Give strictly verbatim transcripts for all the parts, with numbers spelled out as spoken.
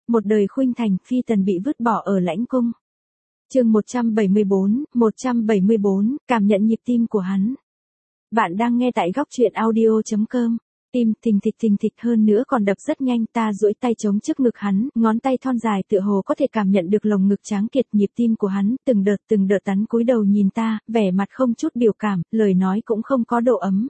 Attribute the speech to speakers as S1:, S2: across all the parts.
S1: một đời khuynh thành, phi tần bị vứt bỏ ở lãnh cung. Chương một trăm bảy mươi bốn, một trăm bảy mươi bốn, cảm nhận nhịp tim của hắn. Bạn đang nghe tại góc truyện audio chấm com. Tim thình thịch thình thịch hơn nữa còn đập rất nhanh, ta duỗi tay chống trước ngực hắn, ngón tay thon dài tựa hồ có thể cảm nhận được lồng ngực tráng kiệt nhịp tim của hắn, từng đợt từng đợt tắn cúi đầu nhìn ta, vẻ mặt không chút biểu cảm, lời nói cũng không có độ ấm.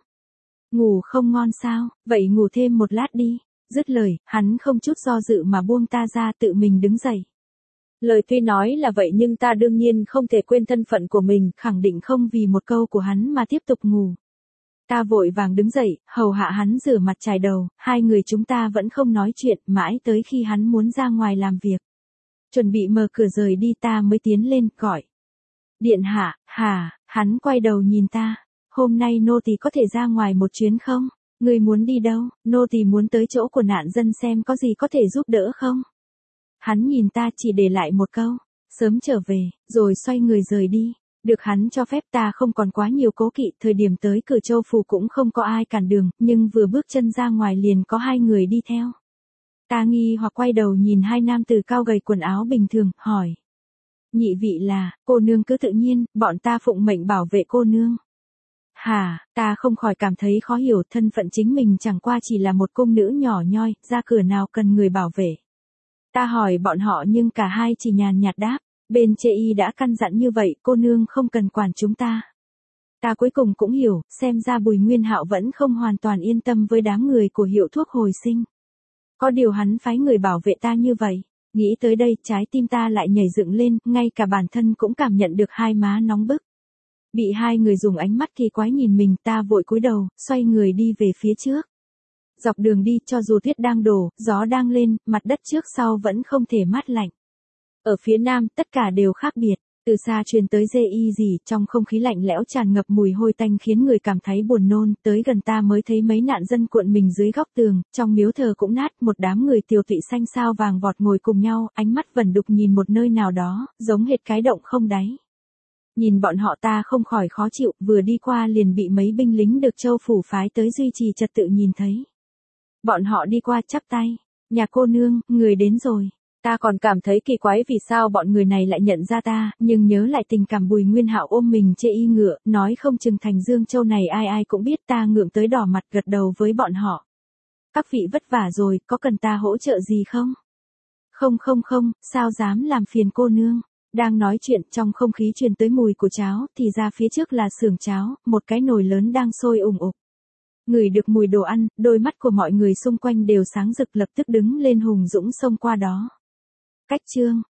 S1: Ngủ không ngon sao, vậy ngủ thêm một lát đi. Dứt lời, hắn không chút do dự mà buông ta ra, tự mình đứng dậy. Lời tuy nói là vậy nhưng ta đương nhiên không thể quên thân phận của mình, khẳng định không vì một câu của hắn mà tiếp tục ngủ. Ta vội vàng đứng dậy, hầu hạ hắn rửa mặt chải đầu, hai người chúng ta vẫn không nói chuyện, mãi tới khi hắn muốn ra ngoài làm việc. Chuẩn bị mở cửa rời đi ta mới tiến lên, gọi. Điện hạ, hả, hắn quay đầu nhìn ta, hôm nay nô tỳ có thể ra ngoài một chuyến không? Người muốn đi đâu? Nô tỳ muốn tới chỗ của nạn dân xem có gì có thể giúp đỡ không? Hắn nhìn ta chỉ để lại một câu, sớm trở về, rồi xoay người rời đi. Được hắn cho phép ta không còn quá nhiều cố kỵ, thời điểm tới cửa Châu Phủ cũng không có ai cản đường, nhưng vừa bước chân ra ngoài liền có hai người đi theo. Ta nghi hoặc quay đầu nhìn hai nam tử cao gầy quần áo bình thường, hỏi. Nhị vị là, cô nương cứ tự nhiên, bọn ta phụng mệnh bảo vệ cô nương. Hả, ta không khỏi cảm thấy khó hiểu, thân phận chính mình chẳng qua chỉ là một cung nữ nhỏ nhoi, ra cửa nào cần người bảo vệ. Ta hỏi bọn họ nhưng cả hai chỉ nhàn nhạt đáp, bên Chê Y đã căn dặn như vậy, cô nương không cần quản chúng ta. Ta cuối cùng cũng hiểu, xem ra Bùi Nguyên Hạo vẫn không hoàn toàn yên tâm với đám người của hiệu thuốc hồi sinh. Có điều hắn phái người bảo vệ ta như vậy, nghĩ tới đây trái tim ta lại nhảy dựng lên, ngay cả bản thân cũng cảm nhận được hai má nóng bức. Bị hai người dùng ánh mắt kỳ quái nhìn mình, ta vội cúi đầu, xoay người đi về phía trước. Dọc đường đi, cho dù tuyết đang đổ, gió đang lên, mặt đất trước sau vẫn không thể mát lạnh. Ở phía nam, tất cả đều khác biệt. Từ xa truyền tới dê y gì, trong không khí lạnh lẽo tràn ngập mùi hôi tanh khiến người cảm thấy buồn nôn. Tới gần ta mới thấy mấy nạn dân cuộn mình dưới góc tường, trong miếu thờ cũng nát, một đám người tiều tụy xanh xao vàng vọt ngồi cùng nhau, ánh mắt vẩn đục nhìn một nơi nào đó, giống hệt cái động không đáy. Nhìn bọn họ ta không khỏi khó chịu, vừa đi qua liền bị mấy binh lính được Châu Phủ phái tới duy trì trật tự nhìn thấy. Bọn họ đi qua chắp tay, nhà cô nương, người đến rồi. Ta còn cảm thấy kỳ quái vì sao bọn người này lại nhận ra ta, nhưng nhớ lại tình cảm Bùi Nguyên Hạo ôm mình Chê Y ngựa, nói không chừng thành Dương Châu này ai ai cũng biết, ta ngượng tới đỏ mặt gật đầu với bọn họ. Các vị vất vả rồi, có cần ta hỗ trợ gì không? Không không không, sao dám làm phiền cô nương. Đang nói chuyện, trong không khí truyền tới mùi của cháo, thì ra phía trước là xưởng cháo, một cái nồi lớn đang sôi ùng ục. Ngửi được mùi đồ ăn, đôi mắt của mọi người xung quanh đều sáng rực, lập tức đứng lên hùng dũng xông qua đó. Cách chương,